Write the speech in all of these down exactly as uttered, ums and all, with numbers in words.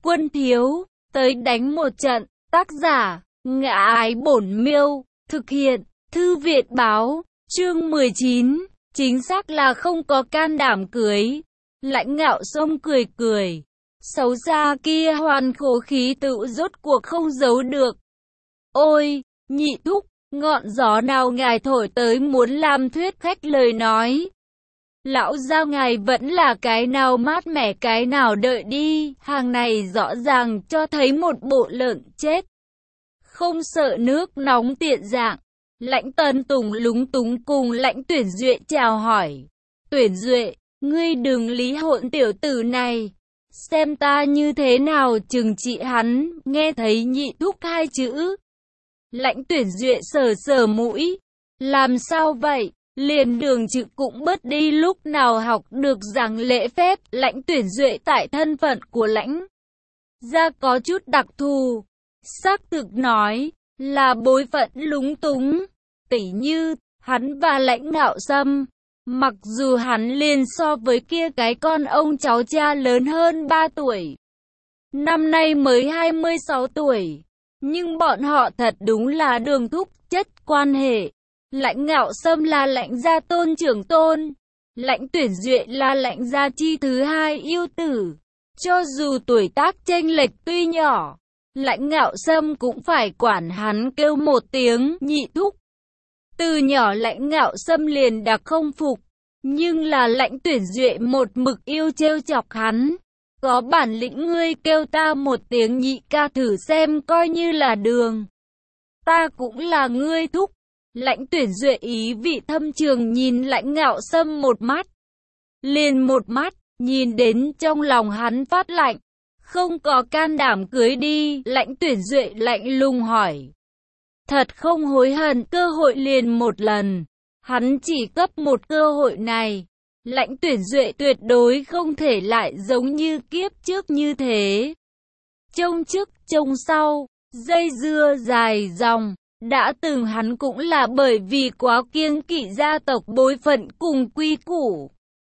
Quân thiếu, tới đánh một trận. Tác giả, Ngã Ái Bổn Miêu. Thực hiện, Thư viện báo. Chương mười chín. Chính xác là không có can đảm cưới. Lãnh Ngạo Sâm cười cười. Xấu xa kia hoàn khổ khí tựu rốt cuộc không giấu được. Ôi, nhị thúc, ngọn gió nào ngài thổi tới muốn làm thuyết khách lời nói. Lão giao ngài vẫn là cái nào mát mẻ cái nào đợi đi. Hàng này rõ ràng cho thấy một bộ lợn chết. Không sợ nước nóng tiện dạng. Lãnh Tấn Tùng lúng túng cùng Lãnh Tuyển Duệ chào hỏi. Tuyển Duệ, ngươi đừng lý hỗn tiểu tử này. Xem ta như thế nào trừng trị hắn. Nghe thấy nhị thúc hai chữ. Lãnh Tuyển Duệ sờ sờ mũi. Làm sao vậy? Liền đường chữ cũng bớt đi, lúc nào học được giảng lễ phép. Lãnh Tuyển Duệ tại thân phận của lãnh gia có chút đặc thù. Xác thực nói là bối phận lúng túng. Tỉ như hắn và Lãnh Ngạo Sâm, mặc dù hắn liền so với kia cái con ông cháu cha lớn hơn ba tuổi, năm nay mới hai mươi sáu tuổi, nhưng bọn họ thật đúng là đường thúc chất quan hệ. Lãnh Ngạo Sâm là Lãnh gia tôn trưởng tôn, Lãnh Tuyển Duệ là Lãnh gia chi thứ hai yêu tử. Cho dù tuổi tác chênh lệch tuy nhỏ, Lãnh Ngạo Sâm cũng phải quản hắn kêu một tiếng nhị thúc. Từ nhỏ Lãnh Ngạo Sâm liền đặc không phục, nhưng là Lãnh Tuyển Duệ một mực yêu trêu chọc hắn. Có bản lĩnh ngươi kêu ta một tiếng nhị ca thử xem, coi như là đường. Ta cũng là ngươi thúc. Lãnh Tuyển Duệ ý vị thâm trường nhìn Lãnh Ngạo Sâm một mắt. Liền một mắt, nhìn đến trong lòng hắn phát lạnh. Không có can đảm cưới đi. Lãnh Tuyển Duệ lạnh lùng hỏi. Thật không hối hận, cơ hội liền một lần. Hắn chỉ cấp một cơ hội này. Lãnh Tuyển Duệ tuyệt đối không thể lại giống như kiếp trước như thế. Trông trước, trông sau, dây dưa dài dòng. Đã từng hắn cũng là bởi vì quá kiêng kỵ gia tộc bối phận cùng quy củ.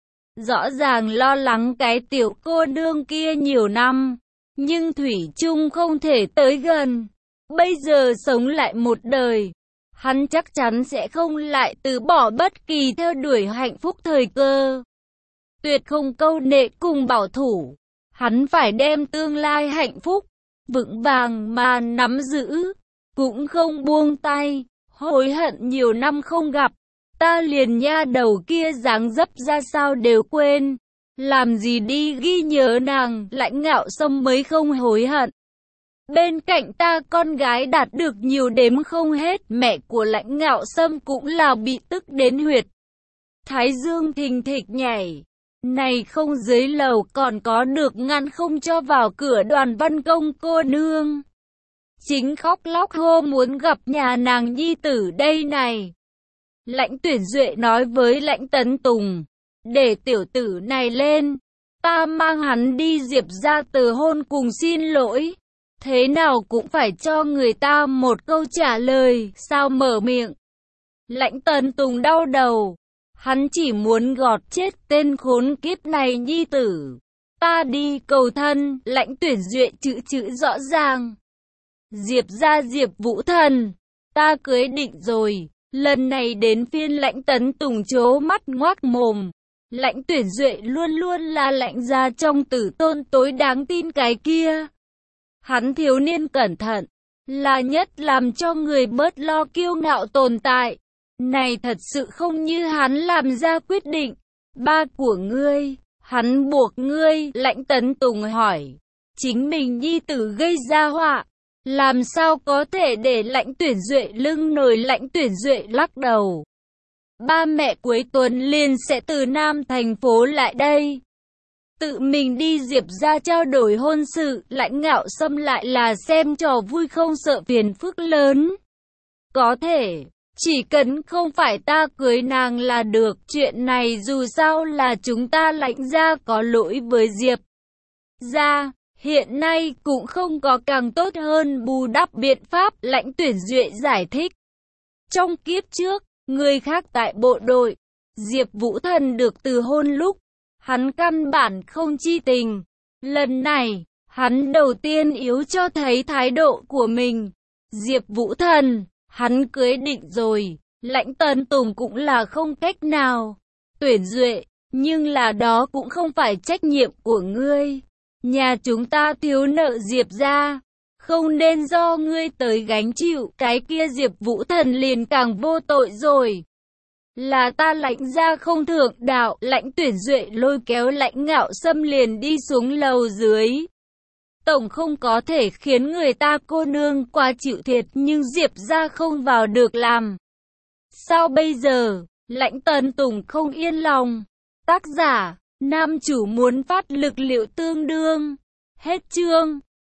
Rõ ràng lo lắng cái tiểu cô nương kia nhiều năm, nhưng thủy chung không thể tới gần. Bây giờ sống lại một đời, hắn chắc chắn sẽ không lại từ bỏ bất kỳ theo đuổi hạnh phúc thời cơ. Tuyệt không câu nệ cùng bảo thủ, hắn phải đem tương lai hạnh phúc vững vàng mà nắm giữ, cũng không buông tay. Hối hận nhiều năm không gặp, ta liền nha đầu kia dáng dấp ra sao đều quên. Làm gì đi ghi nhớ nàng. Lãnh Ngạo Sâm mới không hối hận. Bên cạnh ta con gái đạt được nhiều đếm không hết. Mẹ của Lãnh Ngạo Sâm cũng là bị tức đến huyệt thái dương thình thịch nhảy. Này không dưới lầu còn có được ngăn không cho vào cửa Đoàn Văn Công cô nương. Chính khóc lóc hô muốn gặp nhà nàng nhi tử đây này. Lãnh Tuyển Duệ nói với Lãnh Tấn Tùng. Để tiểu tử này lên, ta mang hắn đi Diệp ra từ hôn cùng xin lỗi. Thế nào cũng phải cho người ta một câu trả lời, sao mở miệng. Lãnh Tấn Tùng đau đầu. Hắn chỉ muốn gọt chết tên khốn kiếp này nhi tử. Ta đi cầu thân. Lãnh Tuyển Duệ chữ chữ rõ ràng. Diệp ra Diệp Vũ Thần, ta cưới định rồi. Lần này đến phiên Lãnh Tấn Tùng trố mắt ngoác mồm. Lãnh Tuyển Duệ luôn luôn là Lãnh gia trong tử tôn tối đáng tin cái kia. Hắn thiếu niên cẩn thận, là nhất làm cho người bớt lo kiêu ngạo tồn tại. Này thật sự không như hắn làm ra quyết định. Ba của ngươi, hắn buộc ngươi. Lãnh Tấn Tùng hỏi. Chính mình nhi tử gây ra họa, làm sao có thể để Lãnh Tuyển Duệ lưng nổi. Lãnh Tuyển Duệ lắc đầu. Ba mẹ cuối tuần liền sẽ từ Nam thành phố lại đây. Tự mình đi Diệp ra trao đổi hôn sự. Lãnh Ngạo Sâm lại là xem trò vui không sợ phiền phức lớn. Có thể, chỉ cần không phải ta cưới nàng là được. Chuyện này dù sao là chúng ta Lãnh gia có lỗi với Diệp gia. Hiện nay cũng không có càng tốt hơn bù đắp biện pháp. Lãnh Tuyển Duệ giải thích. Trong kiếp trước, người khác tại bộ đội, Diệp Vũ Thần được từ hôn lúc, hắn căn bản không chi tình. Lần này, Hắn đầu tiên yếu cho thấy thái độ của mình. Diệp Vũ Thần, hắn cưới định rồi, Lãnh Tấn Tùng cũng là không cách nào. Tuyển Duệ, nhưng là đó cũng không phải trách nhiệm của ngươi. Nhà chúng ta thiếu nợ Diệp gia, không nên do ngươi tới gánh chịu. Cái kia Diệp Vũ Thần liền càng vô tội rồi. Là ta Lãnh gia không thượng đạo. Lãnh Tuyển Duệ lôi kéo Lãnh Ngạo Sâm liền đi xuống lầu dưới. Tổng không có thể khiến người ta cô nương qua chịu thiệt, nhưng Diệp gia không vào được làm. Sao bây giờ? Lãnh Tấn Tùng không yên lòng. Tác giả, nam chủ muốn phát lực liệu tương đương. Hết chương.